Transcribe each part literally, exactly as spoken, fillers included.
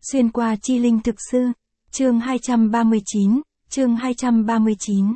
Xuyên qua chi linh thực sư, chương hai trăm ba mươi chín, chương hai trăm ba mươi chín.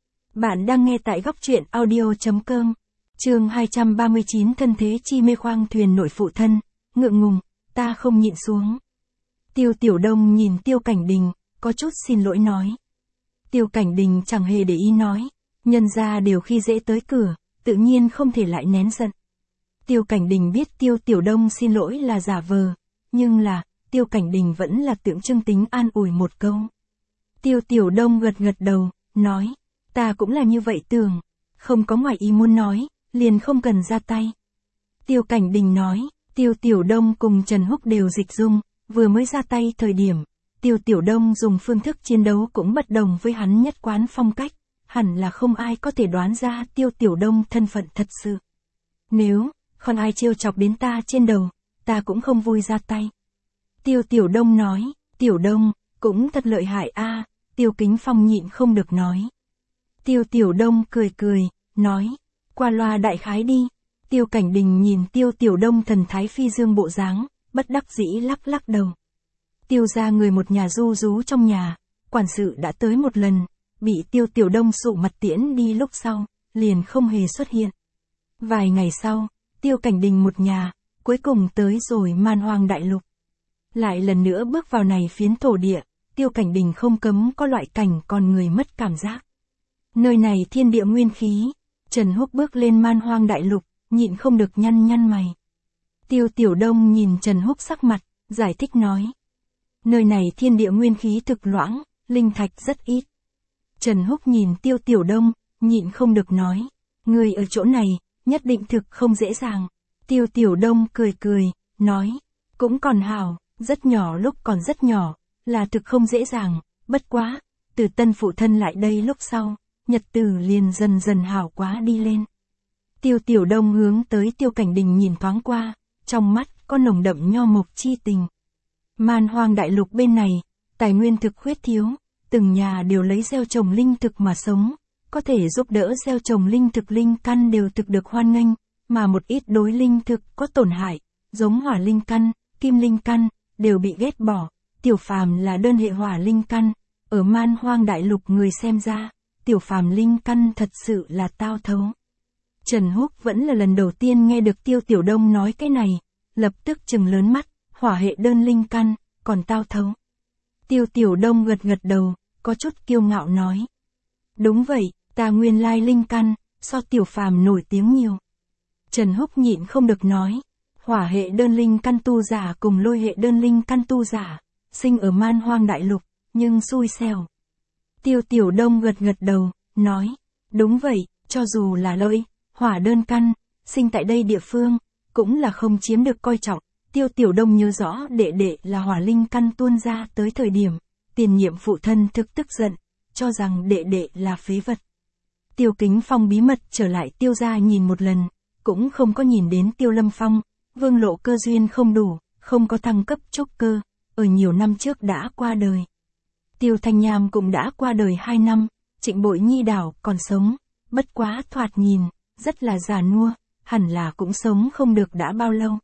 Bạn đang nghe tại góc truyện audio.com. Chương hai trăm ba mươi chín thân thế chi mê khoang thuyền nội phụ thân, ngượng ngùng, ta không nhịn xuống. Tiêu Tiểu Đông nhìn Tiêu Cảnh Đình, có chút xin lỗi nói. Tiêu Cảnh Đình chẳng hề để ý nói, nhân ra đều khi dễ tới cửa, tự nhiên không thể lại nén giận. Tiêu Cảnh Đình biết Tiêu Tiểu Đông xin lỗi là giả vờ, nhưng là, Tiêu Cảnh Đình vẫn là tượng trưng tính an ủi một câu. Tiêu Tiểu Đông gật gật đầu, nói, ta cũng là như vậy tưởng, không có ngoài ý muốn nói, liền không cần ra tay. Tiêu Cảnh Đình nói, Tiêu Tiểu Đông cùng Trần Húc đều dịch dung, vừa mới ra tay thời điểm, Tiêu Tiểu Đông dùng phương thức chiến đấu cũng bất đồng với hắn nhất quán phong cách, hẳn là không ai có thể đoán ra Tiêu Tiểu Đông thân phận thật sự. Nếu, không ai trêu chọc đến ta trên đầu, ta cũng không vui ra tay. Tiêu Tiểu Đông nói, Tiểu Đông, cũng thật lợi hại a. Tiêu Kính Phong nhịn không được nói. Tiêu Tiểu Đông cười cười, nói, qua loa đại khái đi. Tiêu Cảnh Đình nhìn Tiêu Tiểu Đông thần thái phi dương bộ dáng, bất đắc dĩ lắc lắc đầu. Tiêu ra người một nhà du rú trong nhà, quản sự đã tới một lần, bị Tiêu Tiểu Đông sụ mặt tiễn đi lúc sau, liền không hề xuất hiện. Vài ngày sau, Tiêu Cảnh Đình một nhà, cuối cùng tới rồi Man Hoang Đại Lục. Lại lần nữa bước vào này phiến thổ địa, Tiêu Cảnh Đình không cấm có loại cảnh con người mất cảm giác. Nơi này thiên địa nguyên khí, Trần Húc bước lên Man Hoang Đại Lục, nhịn không được nhăn nhăn mày. Tiêu Tiểu Đông nhìn Trần Húc sắc mặt, giải thích nói. Nơi này thiên địa nguyên khí thực loãng, linh thạch rất ít. Trần Húc nhìn Tiêu Tiểu Đông, nhịn không được nói. Người ở chỗ này, nhất định thực không dễ dàng. Tiêu Tiểu Đông cười cười, nói. Cũng còn hảo, rất nhỏ lúc còn rất nhỏ, là thực không dễ dàng, bất quá. Từ tân phụ thân lại đây lúc sau, nhật tử liền dần dần hảo quá đi lên. Tiêu Tiểu Đông hướng tới Tiêu Cảnh Đình nhìn thoáng qua, trong mắt có nồng đậm nho mộc chi tình. Man Hoang Đại Lục bên này, tài nguyên thực khuyết thiếu, từng nhà đều lấy gieo trồng linh thực mà sống, có thể giúp đỡ gieo trồng linh thực linh căn đều thực được hoan nghênh, mà một ít đối linh thực có tổn hại, giống hỏa linh căn, kim linh căn, đều bị ghét bỏ. Tiểu Phàm là đơn hệ hỏa linh căn, ở Man Hoang Đại Lục người xem ra, Tiểu Phàm linh căn thật sự là tao thấu. Trần Húc vẫn là lần đầu tiên nghe được Tiêu Tiểu Đông nói cái này, lập tức trừng lớn mắt, hỏa hệ đơn linh căn, còn tao thấu. Tiêu Tiểu Đông gật gật đầu, có chút kiêu ngạo nói. Đúng vậy, ta nguyên lai linh căn, so Tiểu Phàm nổi tiếng nhiều. Trần Húc nhịn không được nói, hỏa hệ đơn linh căn tu giả cùng lôi hệ đơn linh căn tu giả, sinh ở Man Hoang Đại Lục, nhưng xui xẻo. Tiêu Tiểu Đông gật gật đầu, nói, đúng vậy, cho dù là lôi, hỏa đơn căn, sinh tại đây địa phương, cũng là không chiếm được coi trọng. Tiêu Tiểu Đông nhớ rõ đệ đệ là hỏa linh căn tuôn ra tới thời điểm, tiền nhiệm phụ thân thực tức giận, cho rằng đệ đệ là phế vật. Tiêu Kính Phong bí mật trở lại Tiêu gia nhìn một lần, cũng không có nhìn đến Tiêu Lâm Phong, Vương Lộ cơ duyên không đủ, không có thăng cấp trúc cơ, ở nhiều năm trước đã qua đời. Tiêu Thanh Nham cũng đã qua đời hai năm, Trịnh Bội Nhi đảo còn sống, bất quá thoạt nhìn, rất là già nua, hẳn là cũng sống không được đã bao lâu.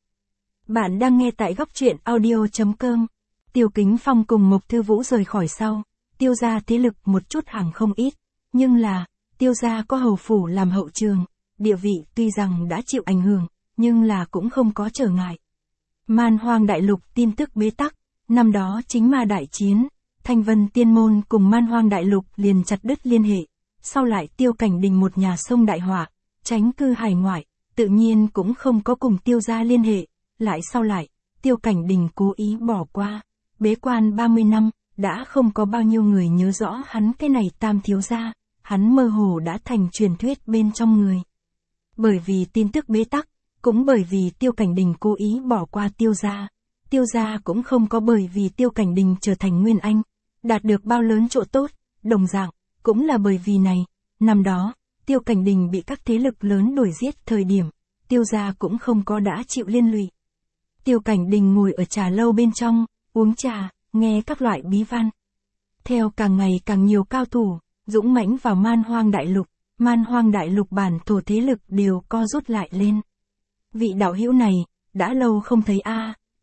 Bạn đang nghe tại góc truyện audio.com. Tiêu Kính Phong cùng Mộc Thư Vũ rời khỏi sau, Tiêu gia thế lực một chút hàng không ít, nhưng là, Tiêu gia có hầu phủ làm hậu trường, địa vị tuy rằng đã chịu ảnh hưởng, nhưng là cũng không có trở ngại. Man Hoang Đại Lục tin tức bế tắc, năm đó chính ma đại chiến, Thanh Vân Tiên Môn cùng Man Hoang Đại Lục liền chặt đứt liên hệ, sau lại Tiêu Cảnh Đình một nhà sông đại họa, tránh cư hải ngoại, tự nhiên cũng không có cùng Tiêu gia liên hệ, lại sau lại, Tiêu Cảnh Đình cố ý bỏ qua, bế quan ba mươi năm, đã không có bao nhiêu người nhớ rõ hắn cái này tam thiếu gia, hắn mơ hồ đã thành truyền thuyết bên trong người. Bởi vì tin tức bế tắc, cũng bởi vì Tiêu Cảnh Đình cố ý bỏ qua Tiêu gia, Tiêu gia cũng không có bởi vì Tiêu Cảnh Đình trở thành Nguyên Anh, đạt được bao lớn chỗ tốt, đồng dạng, cũng là bởi vì này, năm đó, Tiêu Cảnh Đình bị các thế lực lớn đuổi giết thời điểm, Tiêu gia cũng không có đã chịu liên lụy. Tiêu Cảnh Đình ngồi ở trà lâu bên trong, uống trà, nghe các loại bí văn. Theo càng ngày càng nhiều cao thủ, dũng mãnh vào Man Hoang Đại Lục, Man Hoang Đại Lục bản thổ thế lực đều co rút lại lên. Vị đạo hữu này, đã lâu không thấy a.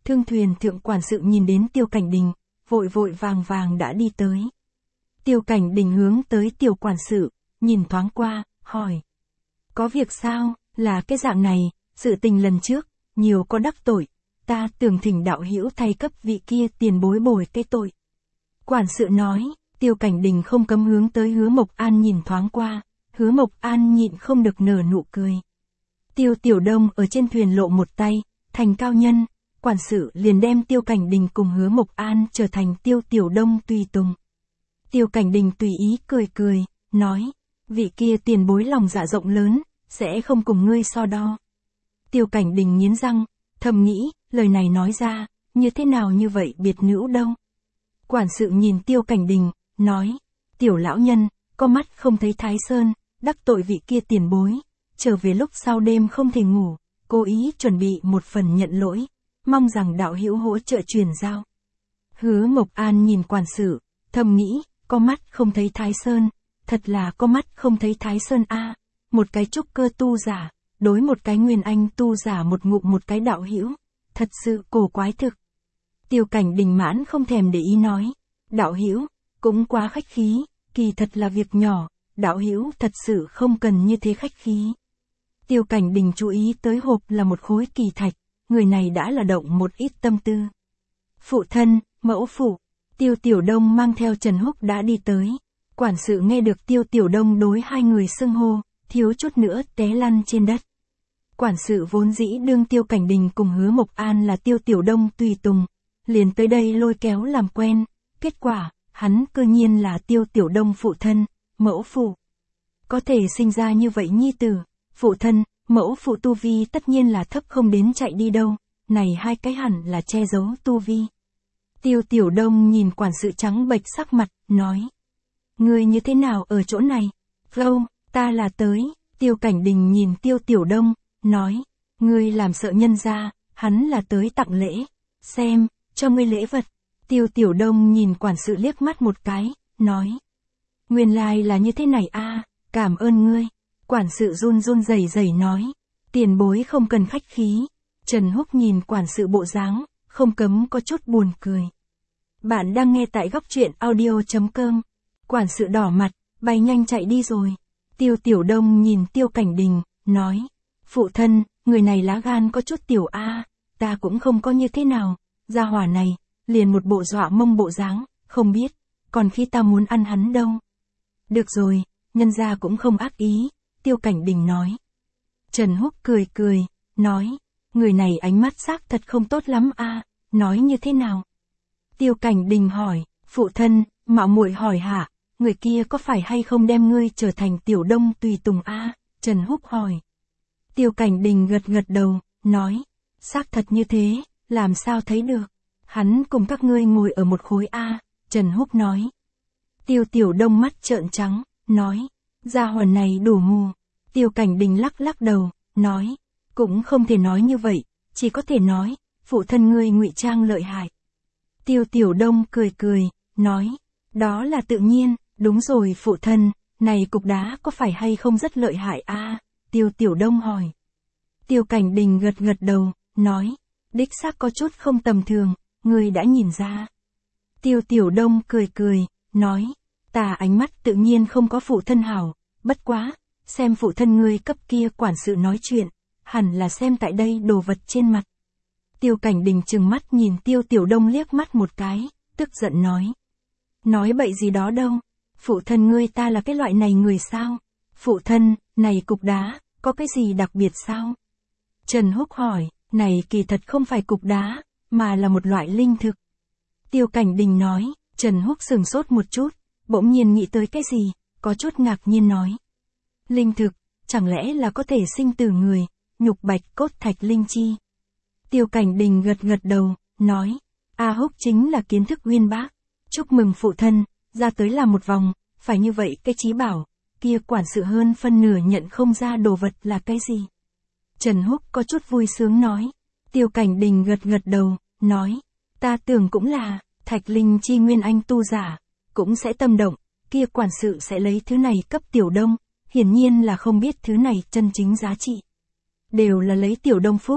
Thương thuyền thượng quản sự nhìn đến Tiêu Cảnh Đình, vội vội vàng vàng đã đi tới. Tiêu Cảnh Đình hướng tới Tiểu quản sự, nhìn thoáng qua, hỏi. Có việc sao, là cái dạng này, sự tình lần trước, nhiều có đắc tội, ta tưởng thỉnh đạo hữu thay cấp vị kia tiền bối bồi cái tội. Quản sự nói, Tiêu Cảnh Đình không cấm hướng tới Hứa Mộc An nhìn thoáng qua, Hứa Mộc An nhịn không được nở nụ cười. Tiêu Tiểu Đông ở trên thuyền lộ một tay, thành cao nhân, quản sự liền đem Tiêu Cảnh Đình cùng Hứa Mộc An trở thành Tiêu Tiểu Đông tùy tùng. Tiêu Cảnh Đình tùy ý cười cười, nói, vị kia tiền bối lòng dạ rộng lớn, sẽ không cùng ngươi so đo. Tiêu Cảnh Đình nghiến răng, thầm nghĩ, lời này nói ra, như thế nào như vậy biệt nữ đâu. Quản sự nhìn Tiêu Cảnh Đình, nói, tiểu lão nhân, có mắt không thấy Thái Sơn, đắc tội vị kia tiền bối, trở về lúc sau đêm không thể ngủ, cố ý chuẩn bị một phần nhận lỗi, mong rằng đạo hữu hỗ trợ truyền giao. Hứa Mộc An nhìn quản sự, thầm nghĩ, có mắt không thấy Thái Sơn, thật là có mắt không thấy Thái Sơn a, một cái trúc cơ tu giả, đối một cái nguyên anh tu giả một ngụm một cái đạo hữu, thật sự cổ quái thực. Tiêu Cảnh Đình mãn không thèm để ý nói, đạo hữu, cũng quá khách khí, kỳ thật là việc nhỏ, đạo hữu thật sự không cần như thế khách khí. Tiêu Cảnh Đình chú ý tới hộp là một khối kỳ thạch, người này đã là động một ít tâm tư. Phụ thân, mẫu phụ, Tiêu Tiểu Đông mang theo Trần Húc đã đi tới. Quản sự nghe được Tiêu Tiểu Đông đối hai người xưng hô, thiếu chút nữa té lăn trên đất. Quản sự vốn dĩ đương Tiêu Cảnh Đình cùng Hứa Mộc An là Tiêu Tiểu Đông tùy tùng, liền tới đây lôi kéo làm quen, kết quả, hắn cơ nhiên là Tiêu Tiểu Đông phụ thân, mẫu phụ. Có thể sinh ra như vậy nhi tử, phụ thân, mẫu phụ tu vi tất nhiên là thấp không đến chạy đi đâu, này hai cái hẳn là che giấu tu vi. Tiêu Tiểu Đông nhìn quản sự trắng bệch sắc mặt, nói. Ngươi như thế nào ở chỗ này? Lâu, ta là tới, Tiêu Cảnh Đình nhìn Tiêu Tiểu Đông, nói. Ngươi làm sợ nhân ra, hắn là tới tặng lễ, xem, cho ngươi lễ vật. Tiêu Tiểu Đông nhìn quản sự liếc mắt một cái, nói. Nguyên lai là như thế này a, cảm ơn ngươi. Quản sự run run rẩy rẩy nói. Tiền bối không cần khách khí. Trần Húc nhìn quản sự bộ dáng, không cấm có chút buồn cười. Bạn đang nghe tại góc truyện audio chấm com. Quản sự đỏ mặt, bay nhanh chạy đi rồi. Tiêu Tiểu Đông nhìn Tiêu Cảnh Đình, nói. Phụ thân, người này lá gan có chút tiểu a, ta cũng không có như thế nào. Gia hỏa này, liền một bộ dọa mông bộ dáng, không biết, còn khi ta muốn ăn hắn đâu. Được rồi, nhân gia cũng không ác ý, Tiêu Cảnh Đình nói. Trần Húc cười cười, nói. Người này ánh mắt xác thật không tốt lắm a, nói như thế nào? Tiêu Cảnh Đình hỏi, phụ thân, mạo muội hỏi hạ, người kia có phải hay không đem ngươi trở thành Tiểu Đông tùy tùng a? Trần Húc hỏi. Tiêu Cảnh Đình gật gật đầu, nói, xác thật như thế, làm sao thấy được? Hắn cùng các ngươi ngồi ở một khối a, Trần Húc nói. Tiêu Tiểu Đông mắt trợn trắng, nói, gia hỏa này đủ mù. Tiêu Cảnh Đình lắc lắc đầu, nói, cũng không thể nói như vậy, chỉ có thể nói, phụ thân ngươi ngụy trang lợi hại. Tiêu Tiểu Đông cười cười, nói, đó là tự nhiên, đúng rồi phụ thân, này cục đá có phải hay không rất lợi hại a? Tiêu Tiểu Đông hỏi. Tiêu Cảnh Đình gật gật đầu, nói, đích xác có chút không tầm thường, ngươi đã nhìn ra. Tiêu Tiểu Đông cười cười, nói, ta ánh mắt tự nhiên không có phụ thân hảo, bất quá, xem phụ thân ngươi cấp kia quản sự nói chuyện, hẳn là xem tại đây đồ vật trên mặt. Tiêu Cảnh Đình trừng mắt nhìn Tiêu Tiểu Đông liếc mắt một cái, tức giận nói. Nói bậy gì đó đâu, phụ thân ngươi ta là cái loại này người sao? Phụ thân, này cục đá, có cái gì đặc biệt sao? Trần Húc hỏi, này kỳ thật không phải cục đá, mà là một loại linh thực. Tiêu Cảnh Đình nói, Trần Húc sừng sốt một chút, bỗng nhiên nghĩ tới cái gì, có chút ngạc nhiên nói. Linh thực, chẳng lẽ là có thể sinh từ người, nhục bạch cốt thạch linh chi? Tiêu Cảnh Đình gật gật đầu, nói, A Húc chính là kiến thức uyên bác, chúc mừng phụ thân, ra tới làm một vòng, phải như vậy cái trí bảo, kia quản sự hơn phân nửa nhận không ra đồ vật là cái gì. Trần Húc có chút vui sướng nói, Tiêu Cảnh Đình gật gật đầu, nói, ta tưởng cũng là, thạch linh chi nguyên anh tu giả, cũng sẽ tâm động, kia quản sự sẽ lấy thứ này cấp Tiểu Đông, hiển nhiên là không biết thứ này chân chính giá trị. Đều là lấy Tiểu Đông phúc,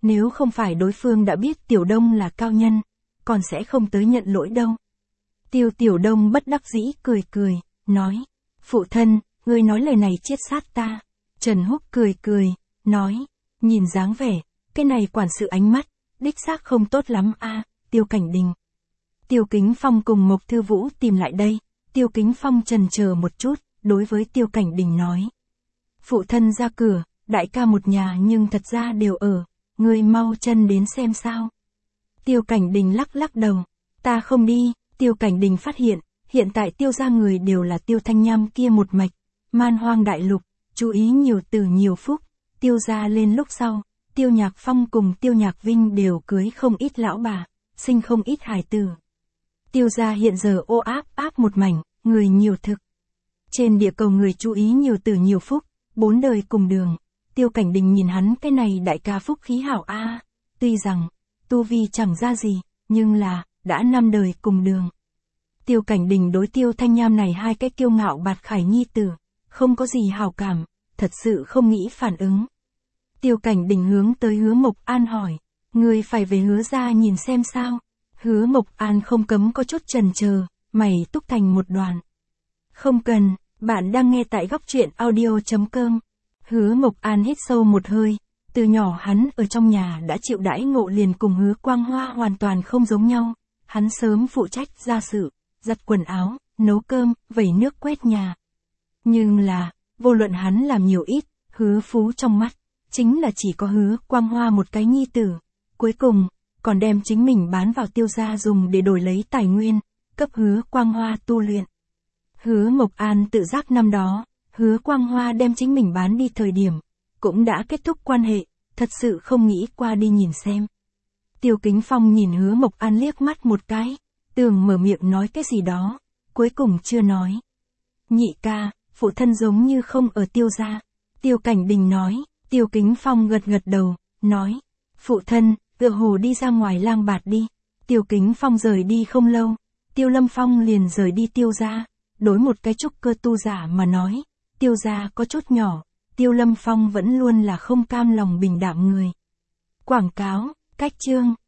Nếu không phải đối phương đã biết Tiểu Đông là cao nhân, còn sẽ không tới nhận lỗi đâu. Tiêu Tiểu Đông bất đắc dĩ cười cười, nói, phụ thân, ngươi nói lời này chiết sát ta. Trần Húc cười cười, nói, nhìn dáng vẻ, cái này quản sự ánh mắt, đích xác không tốt lắm a. Tiêu Cảnh Đình. Tiêu Kính Phong cùng Mộc Thư Vũ tìm lại đây, Tiêu Kính Phong chần chờ một chút, đối với Tiêu Cảnh Đình nói. Phụ thân ra cửa, đại ca một nhà nhưng thật ra đều ở, ngươi mau chân đến xem sao. Tiêu Cảnh Đình lắc lắc đầu, ta không đi. Tiêu Cảnh Đình phát hiện, hiện tại Tiêu gia người đều là Tiêu Thanh Nham kia một mạch, man hoang đại lục, chú ý nhiều từ nhiều phúc, Tiêu gia lên lúc sau, Tiêu Nhạc Phong cùng Tiêu Nhạc Vinh đều cưới không ít lão bà, sinh không ít hài tử. Tiêu gia hiện giờ ô áp áp một mảnh, người nhiều thực. Trên địa cầu người chú ý nhiều từ nhiều phúc, bốn đời cùng đường. Tiêu Cảnh Đình nhìn hắn cái này đại ca phúc khí hảo a, tuy rằng tu vi chẳng ra gì, nhưng là đã năm đời cùng đường. Tiêu Cảnh Đình đối Tiêu Thanh Nham này hai cái kiêu ngạo bạt khải nhi tử, không có gì hảo cảm, thật sự không nghĩ phản ứng. Tiêu Cảnh Đình hướng tới Hứa Mộc An hỏi, ngươi phải về Hứa gia nhìn xem sao. Hứa Mộc An không cấm có chút chần chờ, mày túc thành một đoàn. Không cần, bạn đang nghe tại góc truyện audio chấm com. Hứa Mộc An hít sâu một hơi, từ nhỏ hắn ở trong nhà đã chịu đãi ngộ liền cùng Hứa Quang Hoa hoàn toàn không giống nhau. Hắn sớm phụ trách gia sự, giặt quần áo, nấu cơm, vẩy nước quét nhà. Nhưng là, vô luận hắn làm nhiều ít, Hứa Phú trong mắt, chính là chỉ có Hứa Quang Hoa một cái nhi tử. Cuối cùng, còn đem chính mình bán vào Tiêu gia dùng để đổi lấy tài nguyên, cấp Hứa Quang Hoa tu luyện. Hứa Mộc An tự giác năm đó, Hứa Quang Hoa đem chính mình bán đi thời điểm, cũng đã kết thúc quan hệ, thật sự không nghĩ qua đi nhìn xem. Tiêu Kính Phong nhìn Hứa Mộc An liếc mắt một cái, tưởng mở miệng nói cái gì đó, cuối cùng chưa nói. Nhị ca, phụ thân giống như không ở Tiêu gia. Tiêu Cảnh Đình nói, Tiêu Kính Phong gật gật đầu, nói, phụ thân, tựa hồ đi ra ngoài lang bạt đi. Tiêu Kính Phong rời đi không lâu, Tiêu Lâm Phong liền rời đi Tiêu gia. Đối một cái trúc cơ tu giả mà nói, Tiêu gia có chút nhỏ, Tiêu Lâm Phong vẫn luôn là không cam lòng bình đạm người. Quảng cáo, cách chương.